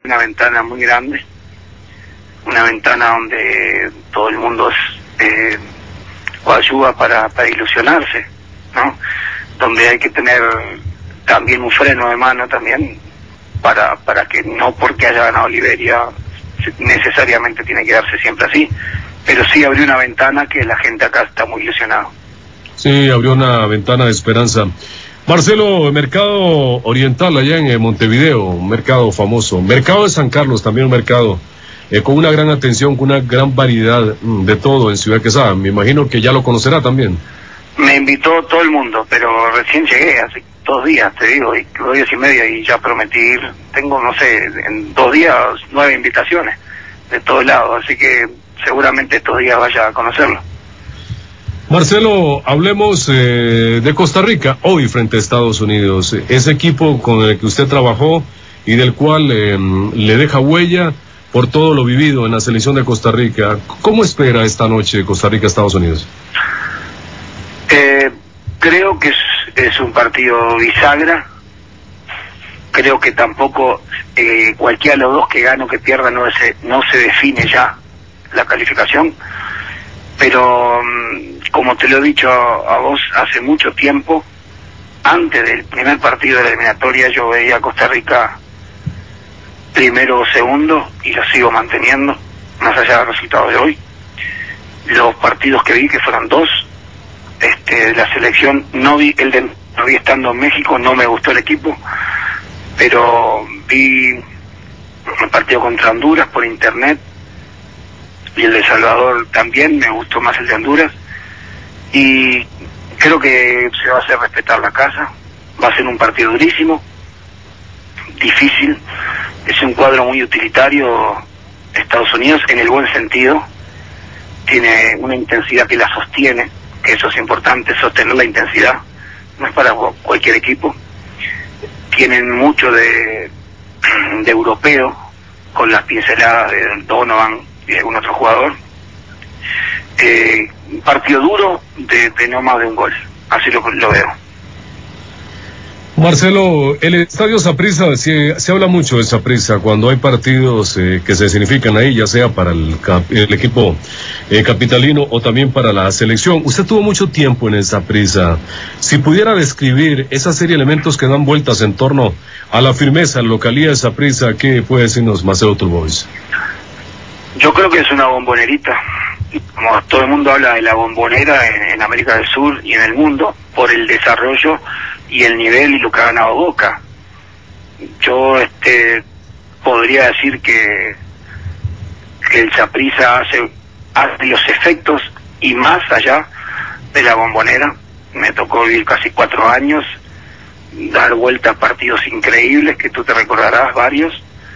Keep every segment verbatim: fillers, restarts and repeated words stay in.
una ventana muy grande, una ventana donde todo el mundo eh, coadyuva para, para ilusionarse, ¿no? Donde hay que tener también un freno de mano también, para, para que no porque haya ganado Liberia necesariamente tiene que darse siempre así, pero sí abrió una ventana que la gente acá está muy ilusionada. Sí, abrió una ventana de esperanza. Marcelo, Mercado Oriental allá en eh, Montevideo, un mercado famoso. Mercado de San Carlos, también un mercado eh, con una gran atención, con una gran variedad mm, de todo en Ciudad Quesada. Me imagino que ya lo conocerá también. Me invitó todo el mundo, pero recién llegué, hace dos días, te digo, y dos días y media, y ya prometí ir. Tengo, no sé, en dos días, nueve invitaciones de todos lados, así que seguramente estos días vaya a conocerlo. Marcelo, hablemos eh, de Costa Rica, hoy frente a Estados Unidos. Ese equipo con el que usted trabajó y del cual eh, le deja huella por todo lo vivido en la selección de Costa Rica. ¿Cómo espera esta noche Costa Rica-Estados Unidos? Eh, creo que es, es un partido bisagra. Creo que tampoco eh, cualquiera de los dos que gane o que pierda no se, no se define ya la calificación. Pero como te lo he dicho a, a vos hace mucho tiempo, antes del primer partido de la eliminatoria yo veía a Costa Rica primero o segundo y lo sigo manteniendo, más allá del resultado de hoy. Los partidos que vi, que fueron dos, este, de la selección, no vi el de no vi estando en México, no me gustó el equipo, pero vi el partido contra Honduras por internet, y el de Salvador también, me gustó más el de Honduras, y creo que se va a hacer respetar la casa. Va a ser un partido durísimo, difícil, es un cuadro muy utilitario Estados Unidos, en el buen sentido, tiene una intensidad que la sostiene, que eso es importante, sostener la intensidad, no es para cualquier equipo. Tienen mucho de, de europeo, con las pinceladas de Donovan y algún otro jugador. Eh, un partido duro de, de no más de un gol, así lo, lo veo. Marcelo, el estadio Saprissa, se, se habla mucho de Saprissa cuando hay partidos eh, que se significan ahí, ya sea para el, el equipo eh, capitalino o también para la selección. Usted tuvo mucho tiempo en el Saprissa. Si pudiera describir esa serie de elementos que dan vueltas en torno a la firmeza, la localidad de Saprissa, ¿qué puede decirnos Marcelo Turbois? Yo creo que es una bombonerita. Como todo el mundo habla de la bombonera en, en América del Sur y en el mundo, por el desarrollo y el nivel y lo que ha ganado Boca. Yo este podría decir que, que el Saprissa hace, hace los efectos y más allá de la bombonera. Me tocó vivir casi cuatro años, dar vueltas a partidos increíbles que tú te recordarás, varios,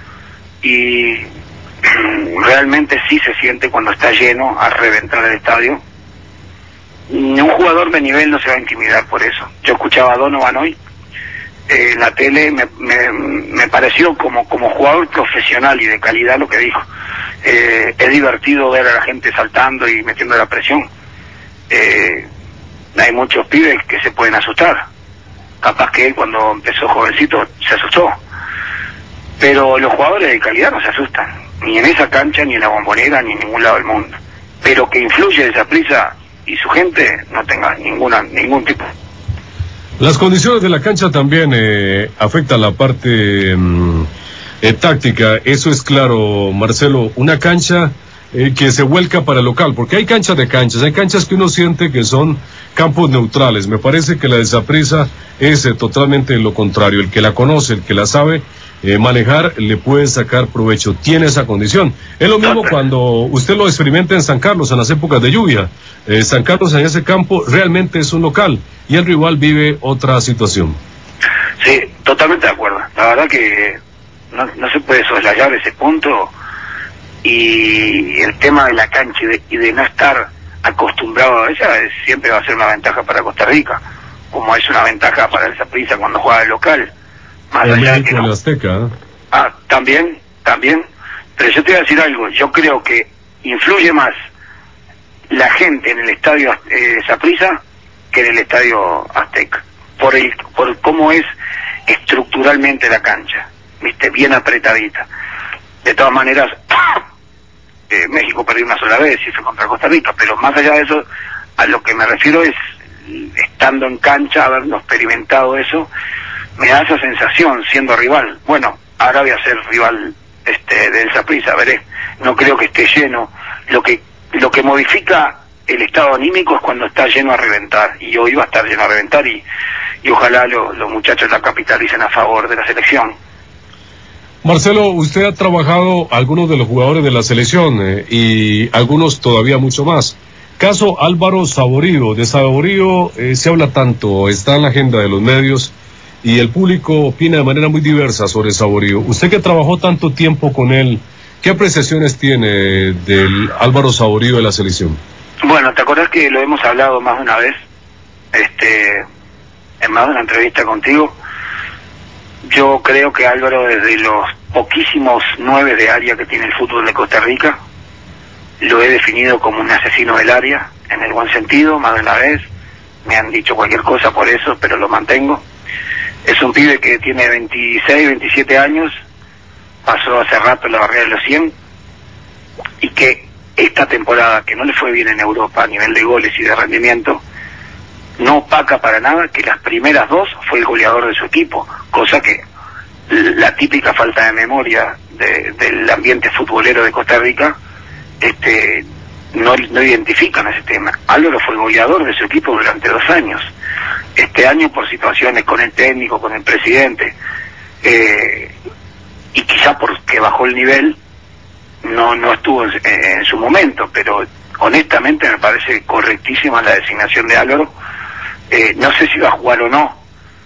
y realmente sí se siente cuando está lleno a reventar el estadio. Un jugador de nivel no se va a intimidar por eso. Yo escuchaba a Donovan hoy eh, en la tele, me, me, me pareció como, como jugador profesional y de calidad lo que dijo. Eh, es divertido ver a la gente saltando y metiendo la presión. Eh, hay muchos pibes que se pueden asustar. Capaz que él cuando empezó jovencito se asustó. Pero los jugadores de calidad no se asustan, ni en esa cancha, ni en la bombonera, ni en ningún lado del mundo. Pero que influye esa prisa y su gente no tenga ninguna ningún tipo. Las condiciones de la cancha también eh, afectan la parte mm, eh, táctica, eso es claro, Marcelo. Una cancha eh, que se vuelca para el local, porque hay canchas de canchas, hay canchas que uno siente que son campos neutrales. Me parece que la de Saprissa es eh, totalmente lo contrario. El que la conoce, el que la sabe eh, manejar, le puede sacar provecho, tiene esa condición. Es lo mismo cuando usted lo experimenta en San Carlos, en las épocas de lluvia. Eh, San Carlos en ese campo realmente es un local y el rival vive otra situación. Sí, totalmente de acuerdo. La verdad que no, no se puede soslayar ese punto, y el tema de la cancha y de, y de no estar acostumbrado a ella es, siempre va a ser una ventaja para Costa Rica, como es una ventaja para el Saprissa cuando juega el local. Más el allá México, de que no. El Azteca, ¿eh? Ah, también, también. Pero yo te voy a decir algo, yo creo que influye más la gente en el estadio eh, Saprissa que en el estadio Azteca, por el por cómo es estructuralmente la cancha, viste, bien apretadita. De todas maneras, eh, México perdió una sola vez y fue contra Costa Rica, pero más allá de eso, a lo que me refiero es, estando en cancha, haberlo experimentado eso, me da esa sensación, siendo rival. Bueno, ahora voy a ser rival este del Saprissa, veré. No creo que esté lleno. Lo que lo que modifica el estado anímico es cuando está lleno a reventar, y hoy va a estar lleno a reventar, y, y ojalá lo, los muchachos la capitalicen a favor de la selección. Marcelo, usted ha trabajado a algunos de los jugadores de la selección eh, y algunos todavía mucho más. Caso Álvaro Saborío. De Saborío eh, se habla tanto, está en la agenda de los medios y el público opina de manera muy diversa sobre Saborío. Usted que trabajó tanto tiempo con él, ¿qué apreciaciones tiene del Álvaro Saborío de la selección? Bueno, ¿te acordás que lo hemos hablado más de una vez? Este, en más de una entrevista contigo. Yo creo que Álvaro, desde los poquísimos nueve de área que tiene el fútbol de Costa Rica, lo he definido como un asesino del área, en el buen sentido, más de una vez. Me han dicho cualquier cosa por eso, pero lo mantengo. Es un pibe que tiene veintiséis, veintisiete años, pasó hace rato la barrera de los cien, y que esta temporada, que no le fue bien en Europa a nivel de goles y de rendimiento, no opaca para nada que las primeras dos fue el goleador de su equipo, cosa que la típica falta de memoria de, del ambiente futbolero de Costa Rica este no, no identifican ese tema. Álvaro fue el goleador de su equipo durante dos años. Este año, por situaciones con el técnico, con el presidente, eh, y quizá porque bajó el nivel, no no estuvo en, en su momento, pero honestamente me parece correctísima la designación de Álvaro. Eh, no sé si va a jugar o no,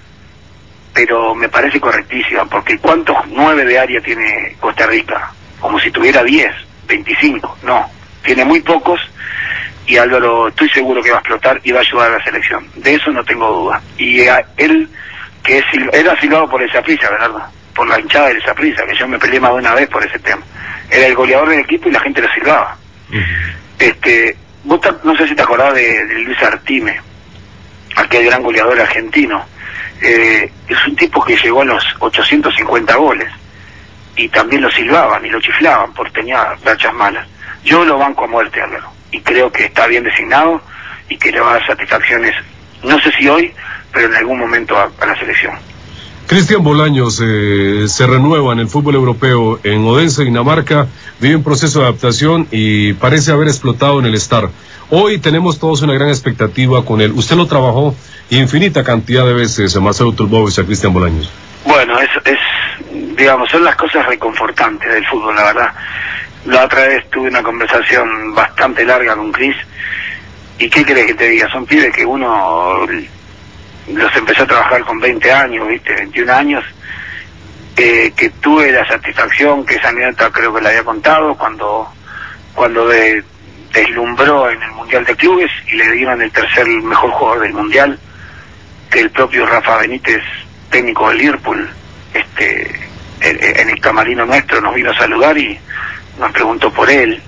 pero me parece correctísima, porque ¿cuántos nueve de área tiene Costa Rica? Como si tuviera diez, veinticinco, no, tiene muy pocos, y Álvaro estoy seguro que va a explotar y va a ayudar a la selección, de eso no tengo duda. Y a él, que es, era silbado por el Saprissa, ¿verdad? Por la hinchada del Saprissa, que yo me peleé más de una vez por ese tema. Era el goleador del equipo y la gente lo silbaba. Uh-huh. Este, vos no sé si te acordás de, de Luis Artime, aquel gran goleador argentino. Eh, es un tipo que llegó a los ochocientos cincuenta goles y también lo silbaban y lo chiflaban porque tenía rachas malas. Yo lo banco a muerte, Álvaro, y creo que está bien designado y que le va a dar satisfacciones, no sé si hoy, pero en algún momento a, a la selección. Cristian Bolaños eh, se renueva en el fútbol europeo en Odense, Dinamarca, vive un proceso de adaptación y parece haber explotado en el Star. Hoy tenemos todos una gran expectativa con él. Usted lo trabajó infinita cantidad de veces a Marcelo Turbovich, a Cristian Bolaños. Bueno, es, es, digamos, son las cosas reconfortantes del fútbol, la verdad. La otra vez tuve una conversación bastante larga con Cris, y ¿qué crees que te diga? Son pibes que uno los empezó a trabajar con veinte años, ¿viste? veintiún años, eh, que tuve la satisfacción, que esa anécdota creo que la había contado, cuando cuando de, deslumbró en el Mundial de Clubes y le dieron el tercer mejor jugador del Mundial, que el propio Rafa Benítez, técnico del Liverpool, este, en, en el camarino nuestro nos vino a saludar y nos preguntó por él.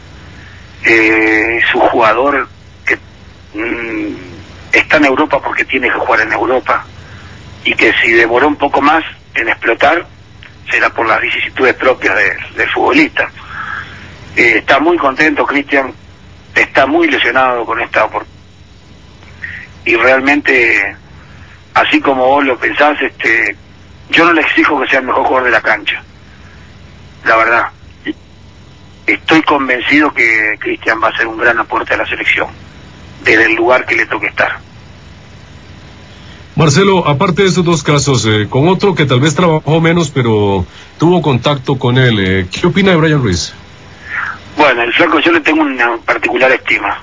Eh, es un jugador que mmm, está en Europa porque tiene que jugar en Europa, y que si demoró un poco más en explotar será por las vicisitudes propias de, del futbolista. Eh, está muy contento Cristian, está muy ilusionado con esta oportunidad, y realmente, así como vos lo pensás, este, yo no le exijo que sea el mejor jugador de la cancha, la verdad. Estoy convencido que Cristian va a ser un gran aporte a la selección, desde el lugar que le toque estar. Marcelo, aparte de estos dos casos, eh, con otro que tal vez trabajó menos, pero tuvo contacto con él, eh, ¿qué opina de Brian Ruiz? Bueno, el flaco yo le tengo una particular estima.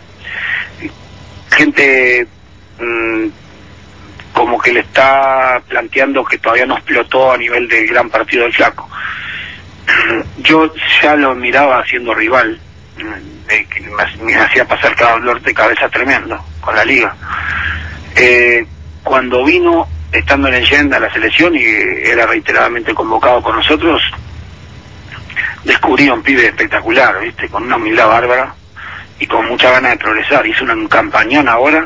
Gente mmm, como que le está planteando que todavía no explotó a nivel del gran partido del flaco. Yo ya lo miraba siendo rival, eh, que me, me hacía pasar cada dolor de cabeza tremendo con la liga. Eh, cuando vino, estando en leyenda a la selección y era reiteradamente convocado con nosotros, descubrí a un pibe espectacular, ¿viste? Con una humildad bárbara y con mucha ganas de progresar. Hizo un campañón ahora,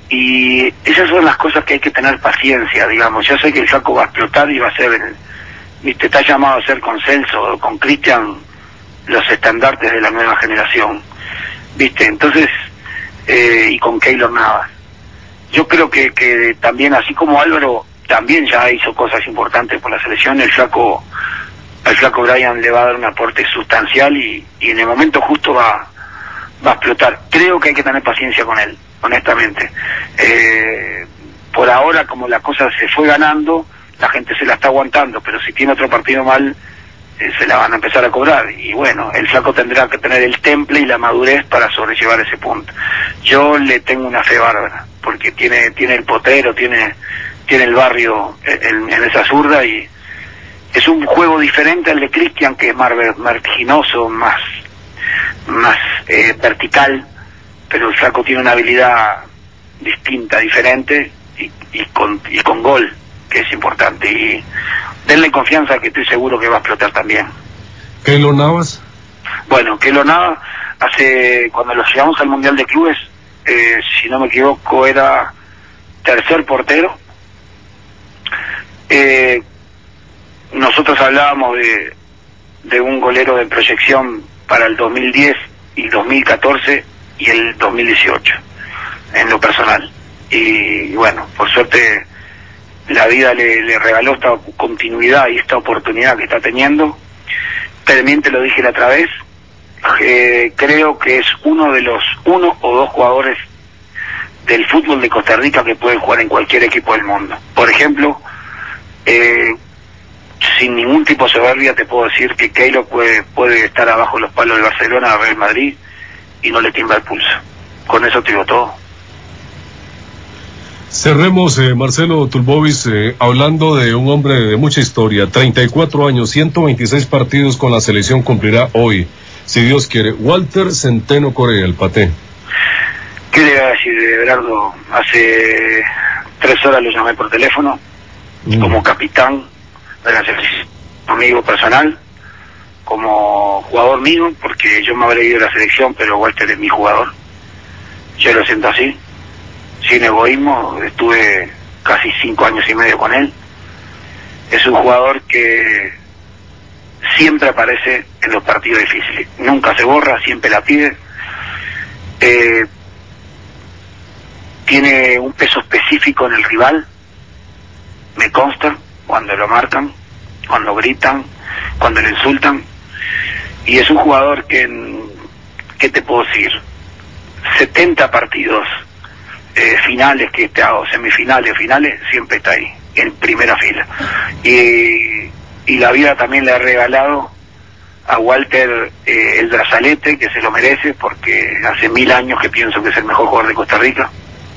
y esas son las cosas que hay que tener paciencia, digamos. Yo sé que el Flaco va a explotar y va a ser el, viste, está llamado a ser con Celso o con Cristian los estandartes de la nueva generación, viste, entonces, eh, y con Keylor Navas. Yo creo que, que también, así como Álvaro también ya hizo cosas importantes por la selección, el flaco, al flaco Brian le va a dar un aporte sustancial y, y en el momento justo va, va a explotar. Creo que hay que tener paciencia con él, honestamente. Eh, por ahora, como la cosa se fue ganando, la gente se la está aguantando, pero si tiene otro partido mal, eh, se la van a empezar a cobrar. Y bueno, el flaco tendrá que tener el temple y la madurez para sobrellevar ese punto. Yo le tengo una fe bárbara, porque tiene tiene el potero, tiene tiene el barrio en, en esa zurda, y es un juego diferente al de Cristian, que es más vertiginoso, más más eh, vertical, pero el flaco tiene una habilidad distinta, diferente, y, y con y con gol, que es importante, y denle confianza, que estoy seguro que va a explotar también. ¿Keylor Navas? Bueno, Keylor Navas, hace, cuando lo llevamos al Mundial de Clubes, eh, si no me equivoco, era tercer portero. Eh, nosotros hablábamos de, de un golero de proyección para el dos mil diez y dos mil catorce y el dos mil dieciocho, en lo personal. Y bueno, por suerte la vida le, le regaló esta continuidad y esta oportunidad que está teniendo. También te lo dije la otra vez, eh, creo que es uno de los uno o dos jugadores del fútbol de Costa Rica que pueden jugar en cualquier equipo del mundo. Por ejemplo, eh, sin ningún tipo de soberbia te puedo decir que Keylor puede, puede estar abajo de los palos del Barcelona, del Real Madrid, y no le tiembla el pulso. Con eso te digo todo. Cerremos, eh, Marcelo Tulbovis, eh, hablando de un hombre de mucha historia, treinta y cuatro años, ciento veintiséis partidos con la selección cumplirá hoy, si Dios quiere. Walter Centeno Correa, el Paté. ¿Qué le voy a decir, Everardo? Hace tres horas lo llamé por teléfono, mm. como capitán de la selección, amigo personal, como jugador mío, porque yo me habré ido de la selección, pero Walter es mi jugador. Yo lo siento así, sin egoísmo. Estuve casi cinco años y medio con él. Es un jugador que siempre aparece en los partidos difíciles, nunca se borra, siempre la pide. Eh, tiene un peso específico en el rival, me consta, cuando lo marcan, cuando gritan, cuando le insultan. Y es un jugador que, ¿qué te puedo decir? setenta partidos eh, finales que esté, o semifinales, finales, siempre está ahí, en primera fila. Y, y la vida también le ha regalado a Walter eh, el brazalete, que se lo merece, porque hace mil años que pienso que es el mejor jugador de Costa Rica.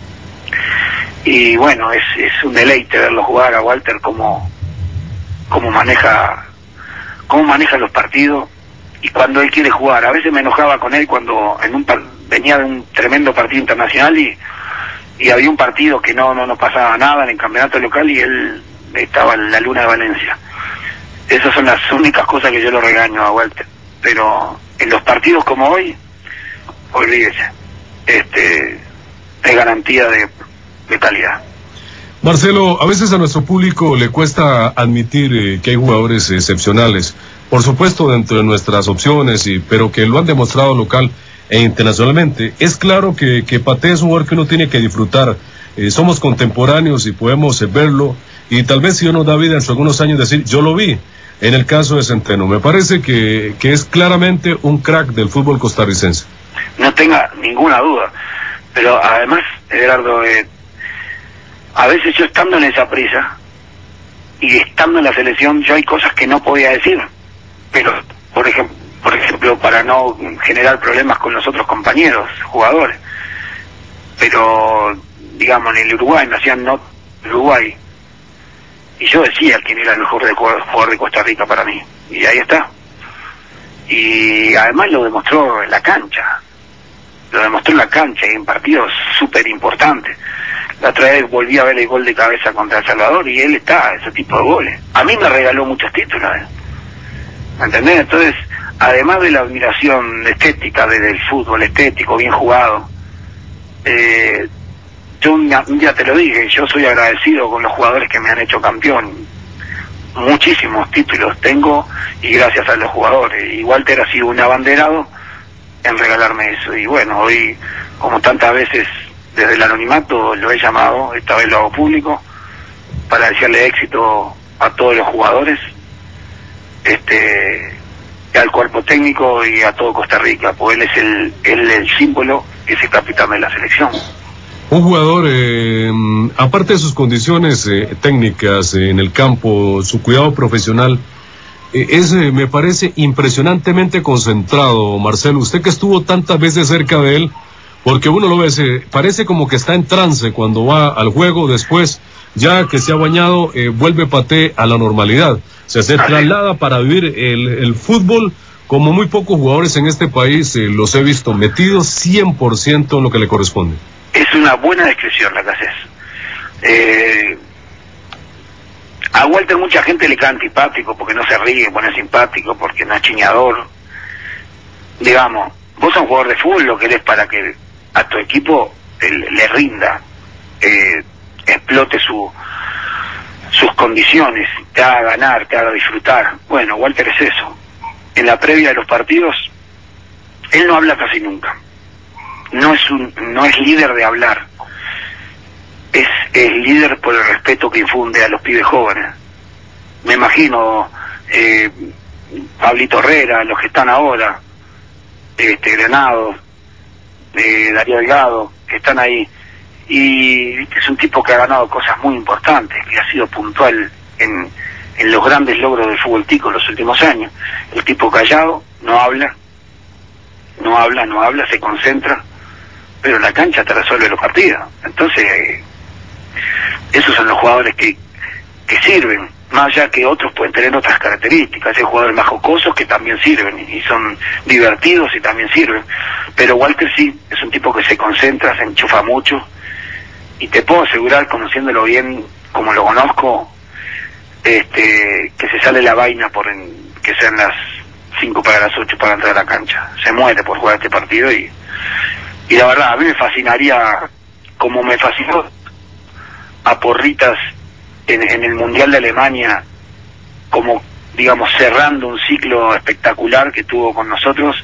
Y bueno, es, es un deleite verlo jugar a Walter, cómo, cómo maneja, cómo maneja los partidos, y cuando él quiere jugar. A veces me enojaba con él cuando en un par, venía de un tremendo partido internacional y, y había un partido que no, no, no pasaba nada en el campeonato local y él estaba en la Luna de Valencia. Esas son las únicas cosas que yo lo regaño a Walter. Pero en los partidos como hoy, olvídese, este, es garantía de, de calidad. Marcelo, a veces a nuestro público le cuesta admitir eh, que hay jugadores excepcionales, por supuesto dentro de nuestras opciones, y, pero que lo han demostrado local e internacionalmente. Es claro que, que Paté es un jugador que uno tiene que disfrutar. Eh, somos contemporáneos y podemos eh, verlo, y tal vez si uno da vida en algunos años decir, yo lo vi. En el caso de Centeno, me parece que, que es claramente un crack del fútbol costarricense. No tenga ninguna duda, pero además, Gerardo, eh, a veces yo estando en esa prisa y estando en la selección, yo hay cosas que no podía decir, pero por ejemplo, por ejemplo para no generar problemas con los otros compañeros, jugadores. Pero, digamos, en el Uruguay me hacían no Uruguay, y yo decía quién era el mejor jugador de Costa Rica para mí, y ahí está. Y además lo demostró en la cancha, lo demostró en la cancha y en partidos súper importantes. La otra vez volví a ver el gol de cabeza contra El Salvador y él está, ese tipo de goles. A mí me regaló muchos títulos, ¿eh? ¿Me entendés? Entonces, además de la admiración estética de, del fútbol estético, bien jugado, eh, yo un, un día te lo dije, yo soy agradecido con los jugadores que me han hecho campeón, muchísimos títulos tengo y gracias a los jugadores. Y Walter ha sido un abanderado en regalarme eso. Y bueno, hoy, como tantas veces desde el anonimato, lo he llamado, esta vez lo hago público, para desearle éxito a todos los jugadores, este, al cuerpo técnico y a todo Costa Rica, pues él es el, él el símbolo, es el capitán de la selección. Un jugador, eh, aparte de sus condiciones eh, técnicas eh, en el campo, su cuidado profesional, eh, es, eh, me parece, impresionantemente concentrado, Marcelo. Usted que estuvo tantas veces cerca de él, porque uno lo ve, se, parece como que está en trance cuando va al juego, después, ya que se ha bañado, eh, vuelve paté a la normalidad. O sea, se traslada para vivir el, el fútbol como muy pocos jugadores en este país, eh, los he visto metidos cien por ciento en lo que le corresponde. Es una buena descripción la que haces. Eh, a Walter mucha gente le cae antipático porque no se ríe, porque no es simpático, porque no es chiñador. Digamos, vos sos un jugador de fútbol, lo querés para que a tu equipo eh, le rinda, eh, explote su sus condiciones, te haga ganar, te haga disfrutar. Bueno, Walter es eso. En la previa de los partidos, él no habla casi nunca. No es un, no es líder de hablar, es, es líder por el respeto que infunde a los pibes jóvenes. Me imagino eh, Pablito Herrera, los que están ahora, este Granado, eh, Darío Delgado, que están ahí, y ¿viste? Es un tipo que ha ganado cosas muy importantes, que ha sido puntual en, en los grandes logros del fútbol tico en los últimos años. El tipo callado, no habla, no habla, no habla, se concentra, pero la cancha te resuelve los partidos. Entonces, eh, esos son los jugadores que, que sirven, más allá que otros pueden tener otras características. Hay jugadores más jocosos que también sirven, y son divertidos y también sirven. Pero Walter sí, es un tipo que se concentra, se enchufa mucho, y te puedo asegurar, conociéndolo bien como lo conozco, este, que se sale la vaina por en, que sean las cinco para las ocho para entrar a la cancha. Se muere por jugar este partido y Y la verdad, a mí me fascinaría, como me fascinó a Porritas en, en el Mundial de Alemania, como, digamos, cerrando un ciclo espectacular que tuvo con nosotros,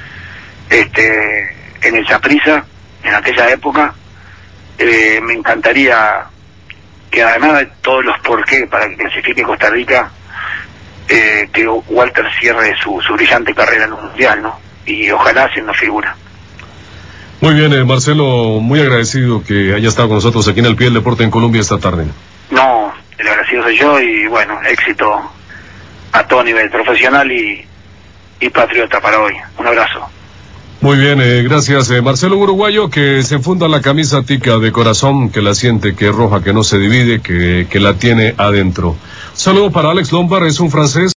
este, en el Saprissa, en aquella época. Eh, me encantaría que, además de todos los porqué para que clasifique Costa Rica, eh, que Walter cierre su, su brillante carrera en un Mundial, ¿no? Y ojalá siendo figura. Muy bien, eh, Marcelo, muy agradecido que haya estado con nosotros aquí en El Pie del Deporte en Colombia esta tarde. No, el agradecido soy yo y bueno, éxito a todo nivel, profesional y, y patriota para hoy. Un abrazo. Muy bien, eh, gracias. Eh, Marcelo Uruguayo, que se funda la camisa tica de corazón, que la siente, que es roja, que no se divide, que, que la tiene adentro. Saludo para Alex Lombard, es un francés.